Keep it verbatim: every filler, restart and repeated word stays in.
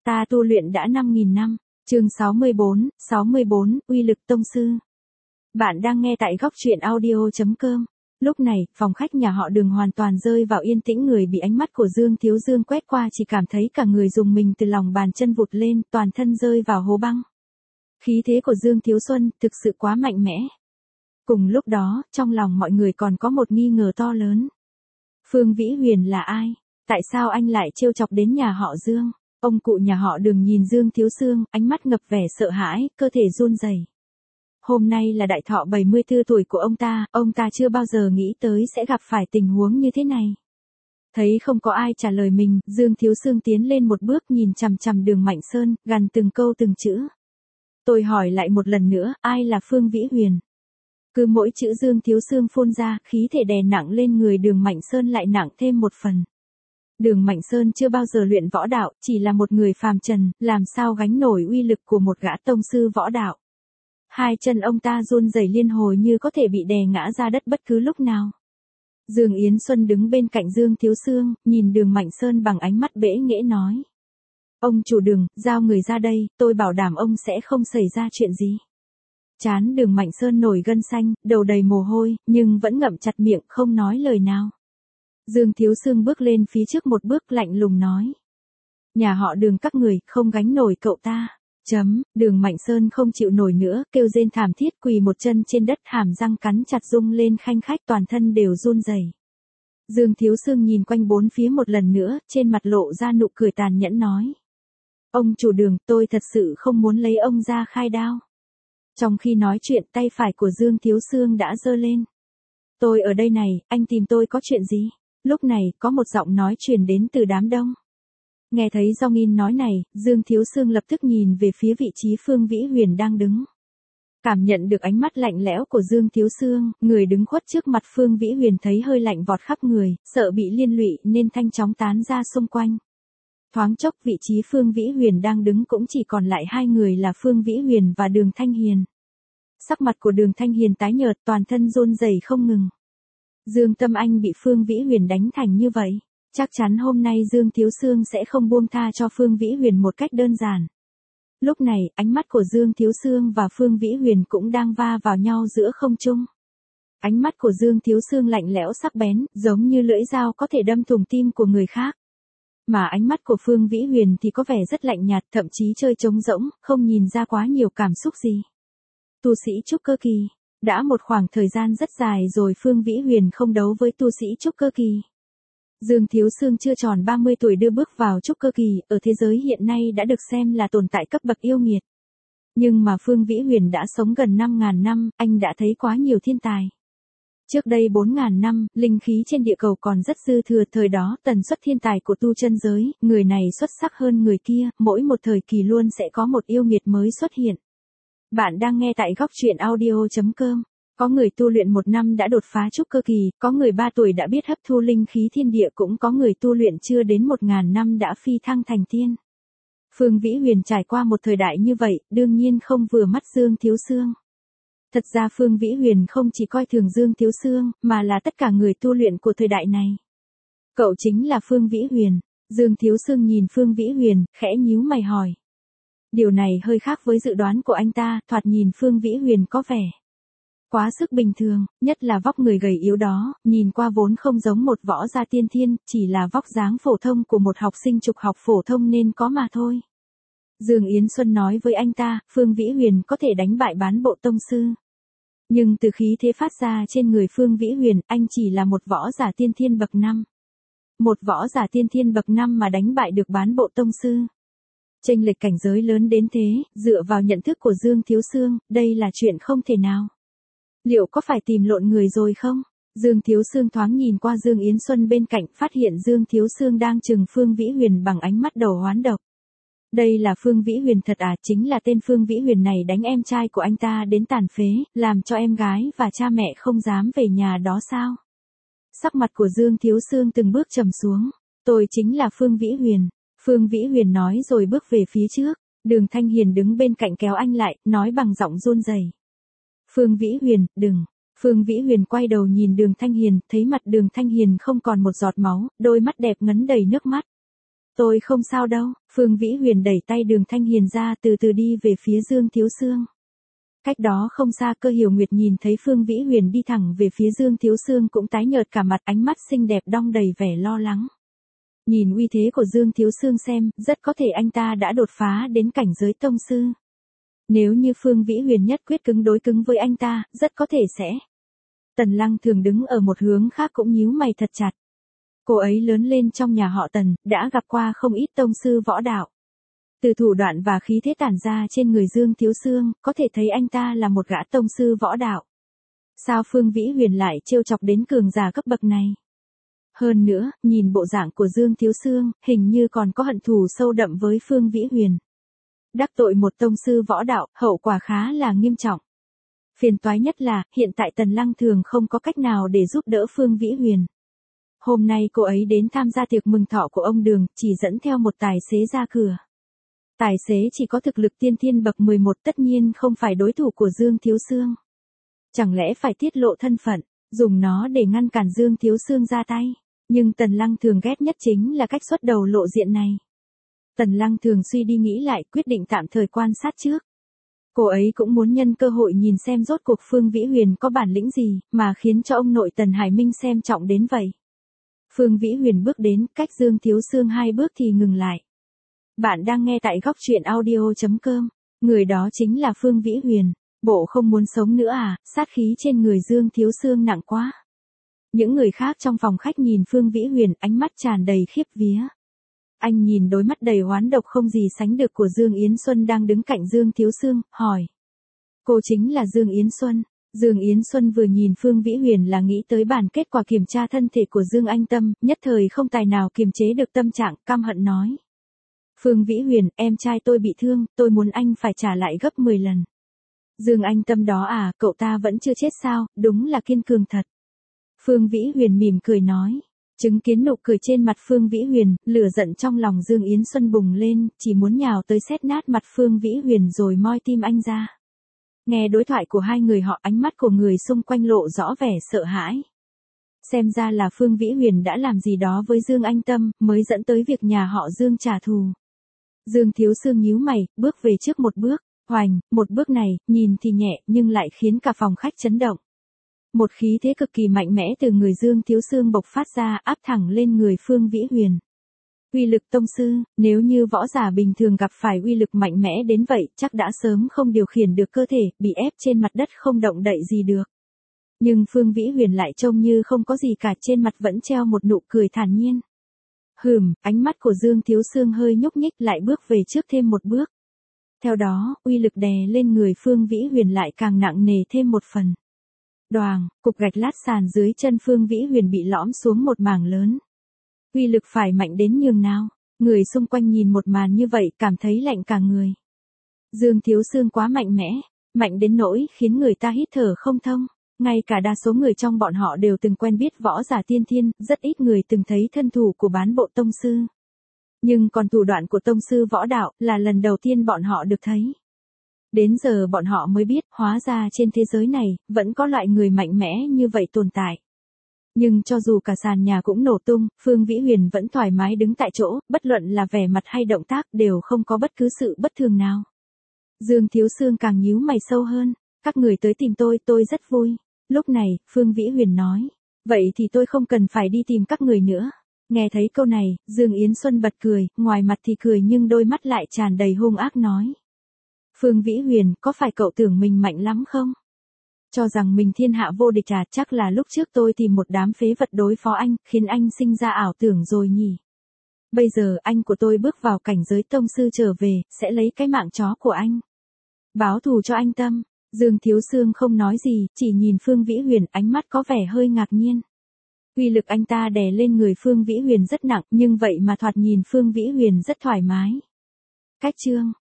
Ta tu luyện đã năm nghìn năm. Chương sáu mươi bốn, sáu mươi bốn, uy lực tông sư. Bạn đang nghe tại góc truyện audio chấm com. Lúc này, phòng khách nhà họ Đường hoàn toàn rơi vào yên tĩnh, người bị ánh mắt của Dương Thiếu Dương quét qua chỉ cảm thấy cả người rùng mình từ lòng bàn chân vụt lên, toàn thân rơi vào hố băng. Khí thế của Dương Thiếu Xuân thực sự quá mạnh mẽ. Cùng lúc đó, trong lòng mọi người còn có một nghi ngờ to lớn. Phương Vĩ Huyền là ai? Tại sao anh lại trêu chọc đến nhà họ Dương? Ông cụ nhà họ Đường nhìn Dương Thiếu Dương, ánh mắt ngập vẻ sợ hãi, cơ thể run rẩy. Hôm nay là đại thọ bảy mươi tư tuổi của ông ta, ông ta chưa bao giờ nghĩ tới sẽ gặp phải tình huống như thế này. Thấy không có ai trả lời mình, Dương Thiếu Dương tiến lên một bước, nhìn chằm chằm Đường Mạnh Sơn, gằn từng câu từng chữ. Tôi hỏi lại một lần nữa, ai là Phương Vĩ Huyền? Cứ mỗi chữ Dương Thiếu Dương phun ra, khí thể đè nặng lên người Đường Mạnh Sơn lại nặng thêm một phần. Đường Mạnh Sơn chưa bao giờ luyện võ đạo, chỉ là một người phàm trần, làm sao gánh nổi uy lực của một gã tông sư võ đạo. Hai chân ông ta run rẩy liên hồi như có thể bị đè ngã ra đất bất cứ lúc nào. Dương Yến Xuân đứng bên cạnh Dương Thiếu Dương, nhìn Đường Mạnh Sơn bằng ánh mắt bẽ nghễ nói. Ông chủ Đường, giao người ra đây, tôi bảo đảm ông sẽ không xảy ra chuyện gì. Trán Đường Mạnh Sơn nổi gân xanh, đầu đầy mồ hôi, nhưng vẫn ngậm chặt miệng không nói lời nào. Dương Thiếu Dương bước lên phía trước một bước, lạnh lùng nói. Nhà họ Đường các người không gánh nổi cậu ta. Chấm, Đường Mạnh Sơn không chịu nổi nữa, kêu rên thảm thiết, quỳ một chân trên đất, hàm răng cắn chặt rung lên khanh khách, toàn thân đều run rẩy. Dương Thiếu Dương nhìn quanh bốn phía một lần nữa, trên mặt lộ ra nụ cười tàn nhẫn nói. Ông chủ Đường, tôi thật sự không muốn lấy ông ra khai đao. Trong khi nói chuyện, tay phải của Dương Thiếu Dương đã giơ lên. Tôi ở đây này, anh tìm tôi có chuyện gì? Lúc này, có một giọng nói truyền đến từ đám đông. Nghe thấy Dong In nói này, Dương Thiếu Dương lập tức nhìn về phía vị trí Phương Vĩ Huyền đang đứng. Cảm nhận được ánh mắt lạnh lẽo của Dương Thiếu Dương, người đứng khuất trước mặt Phương Vĩ Huyền thấy hơi lạnh vọt khắp người, sợ bị liên lụy nên thanh chóng tán ra xung quanh. Thoáng chốc vị trí Phương Vĩ Huyền đang đứng cũng chỉ còn lại hai người là Phương Vĩ Huyền và Đường Thanh Hiền. Sắc mặt của Đường Thanh Hiền tái nhợt, toàn thân run rẩy không ngừng. Dương Tâm Anh bị Phương Vĩ Huyền đánh thành như vậy, chắc chắn hôm nay Dương Thiếu Dương sẽ không buông tha cho Phương Vĩ Huyền một cách đơn giản. Lúc này, ánh mắt của Dương Thiếu Dương và Phương Vĩ Huyền cũng đang va vào nhau giữa không trung. Ánh mắt của Dương Thiếu Dương lạnh lẽo sắc bén, giống như lưỡi dao có thể đâm thủng tim của người khác. Mà ánh mắt của Phương Vĩ Huyền thì có vẻ rất lạnh nhạt, thậm chí chơi trống rỗng, không nhìn ra quá nhiều cảm xúc gì. Tu sĩ trúc cơ kỳ. Đã một khoảng thời gian rất dài rồi Phương Vĩ Huyền không đấu với tu sĩ trúc cơ kỳ. Dương Thiếu Dương chưa tròn ba mươi tuổi đưa bước vào trúc cơ kỳ, ở thế giới hiện nay đã được xem là tồn tại cấp bậc yêu nghiệt. Nhưng mà Phương Vĩ Huyền đã sống gần năm nghìn năm, anh đã thấy quá nhiều thiên tài. Trước đây bốn nghìn năm, linh khí trên địa cầu còn rất dư thừa, thời đó tần suất thiên tài của tu chân giới, người này xuất sắc hơn người kia, mỗi một thời kỳ luôn sẽ có một yêu nghiệt mới xuất hiện. Bạn đang nghe tại góc truyện audio chấm com. Có người tu luyện một năm đã đột phá trúc cơ kỳ, có người ba tuổi đã biết hấp thu linh khí thiên địa, cũng có người tu luyện chưa đến một nghìn năm đã phi thăng thành tiên. Phương Vĩ Huyền trải qua một thời đại như vậy, đương nhiên không vừa mắt Dương Thiếu Dương. Thật ra Phương Vĩ Huyền không chỉ coi thường Dương Thiếu Dương, mà là tất cả người tu luyện của thời đại này. Cậu chính là Phương Vĩ Huyền. Dương Thiếu Dương nhìn Phương Vĩ Huyền, khẽ nhíu mày hỏi. Điều này hơi khác với dự đoán của anh ta, thoạt nhìn Phương Vĩ Huyền có vẻ quá sức bình thường, nhất là vóc người gầy yếu đó, nhìn qua vốn không giống một võ gia tiên thiên, chỉ là vóc dáng phổ thông của một học sinh trục học phổ thông nên có mà thôi. Dương Yến Xuân nói với anh ta, Phương Vĩ Huyền có thể đánh bại bán bộ tông sư. Nhưng từ khí thế phát ra trên người Phương Vĩ Huyền, anh chỉ là một võ giả tiên thiên bậc năm. Một võ giả tiên thiên bậc năm mà đánh bại được bán bộ tông sư. Chênh lệch cảnh giới lớn đến thế, dựa vào nhận thức của Dương Thiếu Dương, đây là chuyện không thể nào. Liệu có phải tìm lộn người rồi không? Dương Thiếu Dương thoáng nhìn qua Dương Yến Xuân bên cạnh, phát hiện Dương Thiếu Dương đang trừng Phương Vĩ Huyền bằng ánh mắt đầu oán độc. Đây là Phương Vĩ Huyền thật à? Chính là tên Phương Vĩ Huyền này đánh em trai của anh ta đến tàn phế, làm cho em gái và cha mẹ không dám về nhà đó sao? Sắc mặt của Dương Thiếu Dương từng bước trầm xuống. Tôi chính là Phương Vĩ Huyền. Phương Vĩ Huyền nói rồi bước về phía trước. Đường Thanh Hiền đứng bên cạnh kéo anh lại, nói bằng giọng run rẩy. Phương Vĩ Huyền, đừng. Phương Vĩ Huyền quay đầu nhìn Đường Thanh Hiền, thấy mặt Đường Thanh Hiền không còn một giọt máu, đôi mắt đẹp ngấn đầy nước mắt. Tôi không sao đâu, Phương Vĩ Huyền đẩy tay Đường Thanh Hiền ra từ từ đi về phía Dương Thiếu Sương. Cách đó không xa Cơ Hiểu Nguyệt nhìn thấy Phương Vĩ Huyền đi thẳng về phía Dương Thiếu Sương cũng tái nhợt cả mặt, ánh mắt xinh đẹp đong đầy vẻ lo lắng. Nhìn uy thế của Dương Thiếu Sương xem, rất có thể anh ta đã đột phá đến cảnh giới tông sư. Nếu như Phương Vĩ Huyền nhất quyết cứng đối cứng với anh ta, rất có thể sẽ. Tần Lăng Thường đứng ở một hướng khác cũng nhíu mày thật chặt. Cô ấy lớn lên trong nhà họ Tần, đã gặp qua không ít tông sư võ đạo. Từ thủ đoạn và khí thế tản ra trên người Dương Thiếu Sương, có thể thấy anh ta là một gã tông sư võ đạo. Sao Phương Vĩ Huyền lại trêu chọc đến cường giả cấp bậc này? Hơn nữa, nhìn bộ dạng của Dương Thiếu Sương, hình như còn có hận thù sâu đậm với Phương Vĩ Huyền. Đắc tội một tông sư võ đạo, hậu quả khá là nghiêm trọng. Phiền toái nhất là, hiện tại Tần Lăng Thường không có cách nào để giúp đỡ Phương Vĩ Huyền. Hôm nay cô ấy đến tham gia tiệc mừng thọ của ông Đường, chỉ dẫn theo một tài xế ra cửa. Tài xế chỉ có thực lực tiên thiên bậc mười một, tất nhiên không phải đối thủ của Dương Thiếu Sương. Chẳng lẽ phải tiết lộ thân phận, dùng nó để ngăn cản Dương Thiếu Sương ra tay. Nhưng Tần Lăng Thường ghét nhất chính là cách xuất đầu lộ diện này. Tần Lăng Thường suy đi nghĩ lại, quyết định tạm thời quan sát trước. Cô ấy cũng muốn nhân cơ hội nhìn xem rốt cuộc Phương Vĩ Huyền có bản lĩnh gì, mà khiến cho ông nội Tần Hải Minh xem trọng đến vậy. Phương Vĩ Huyền bước đến, cách Dương Thiếu Sương hai bước thì ngừng lại. Bạn đang nghe tại góc truyện audio chấm com. Người đó chính là Phương Vĩ Huyền. Bộ không muốn sống nữa à, sát khí trên người Dương Thiếu Sương nặng quá. Những người khác trong phòng khách nhìn Phương Vĩ Huyền, ánh mắt tràn đầy khiếp vía. Anh nhìn đôi mắt đầy oán độc không gì sánh được của Dương Yến Xuân đang đứng cạnh Dương Thiếu Sương, hỏi. Cô chính là Dương Yến Xuân. Dương Yến Xuân vừa nhìn Phương Vĩ Huyền là nghĩ tới bản kết quả kiểm tra thân thể của Dương Anh Tâm, nhất thời không tài nào kiềm chế được tâm trạng, căm hận nói. Phương Vĩ Huyền, em trai tôi bị thương, tôi muốn anh phải trả lại gấp mười lần. Dương Anh Tâm đó à, cậu ta vẫn chưa chết sao, đúng là kiên cường thật. Phương Vĩ Huyền mỉm cười nói. Chứng kiến nụ cười trên mặt Phương Vĩ Huyền, lửa giận trong lòng Dương Yến Xuân bùng lên, chỉ muốn nhào tới xét nát mặt Phương Vĩ Huyền rồi moi tim anh ra. Nghe đối thoại của hai người họ, ánh mắt của người xung quanh lộ rõ vẻ sợ hãi. Xem ra là Phương Vĩ Huyền đã làm gì đó với Dương Anh Tâm, mới dẫn tới việc nhà họ Dương trả thù. Dương Thiếu Sương nhíu mày, bước về trước một bước, hoành, một bước này, nhìn thì nhẹ nhưng lại khiến cả phòng khách chấn động. Một khí thế cực kỳ mạnh mẽ từ người Dương Thiếu Sương bộc phát ra, áp thẳng lên người Phương Vĩ Huyền. Uy lực tông sư, nếu như võ giả bình thường gặp phải uy lực mạnh mẽ đến vậy, chắc đã sớm không điều khiển được cơ thể, bị ép trên mặt đất không động đậy gì được. Nhưng Phương Vĩ Huyền lại trông như không có gì cả, trên mặt vẫn treo một nụ cười thản nhiên. Hừm, ánh mắt của Dương Thiếu Sương hơi nhúc nhích, lại bước về trước thêm một bước. Theo đó, uy lực đè lên người Phương Vĩ Huyền lại càng nặng nề thêm một phần. Đoàng, cục gạch lát sàn dưới chân Phương Vĩ Huyền bị lõm xuống một mảng lớn. Uy lực phải mạnh đến nhường nào? Người xung quanh nhìn một màn như vậy cảm thấy lạnh cả người. Dương Thiếu Sương quá mạnh mẽ, mạnh đến nỗi khiến người ta hít thở không thông. Ngay cả đa số người trong bọn họ đều từng quen biết võ giả tiên thiên, rất ít người từng thấy thân thủ của bán bộ tông sư. Nhưng còn thủ đoạn của tông sư võ đạo là lần đầu tiên bọn họ được thấy. Đến giờ bọn họ mới biết, hóa ra trên thế giới này, vẫn có loại người mạnh mẽ như vậy tồn tại. Nhưng cho dù cả sàn nhà cũng nổ tung, Phương Vĩ Huyền vẫn thoải mái đứng tại chỗ, bất luận là vẻ mặt hay động tác đều không có bất cứ sự bất thường nào. Dương Thiếu Sương càng nhíu mày sâu hơn, các người tới tìm tôi, tôi rất vui. Lúc này, Phương Vĩ Huyền nói, vậy thì tôi không cần phải đi tìm các người nữa. Nghe thấy câu này, Dương Yến Xuân bật cười, ngoài mặt thì cười nhưng đôi mắt lại tràn đầy hung ác nói. Phương Vĩ Huyền, có phải cậu tưởng mình mạnh lắm không? Cho rằng mình thiên hạ vô địch à, chắc là lúc trước tôi tìm một đám phế vật đối phó anh, khiến anh sinh ra ảo tưởng rồi nhỉ. Bây giờ anh của tôi bước vào cảnh giới tông sư trở về, sẽ lấy cái mạng chó của anh. Báo thù cho anh Tâm. Dương Thiếu Sương không nói gì, chỉ nhìn Phương Vĩ Huyền, ánh mắt có vẻ hơi ngạc nhiên. Uy lực anh ta đè lên người Phương Vĩ Huyền rất nặng, nhưng vậy mà thoạt nhìn Phương Vĩ Huyền rất thoải mái. Cách chương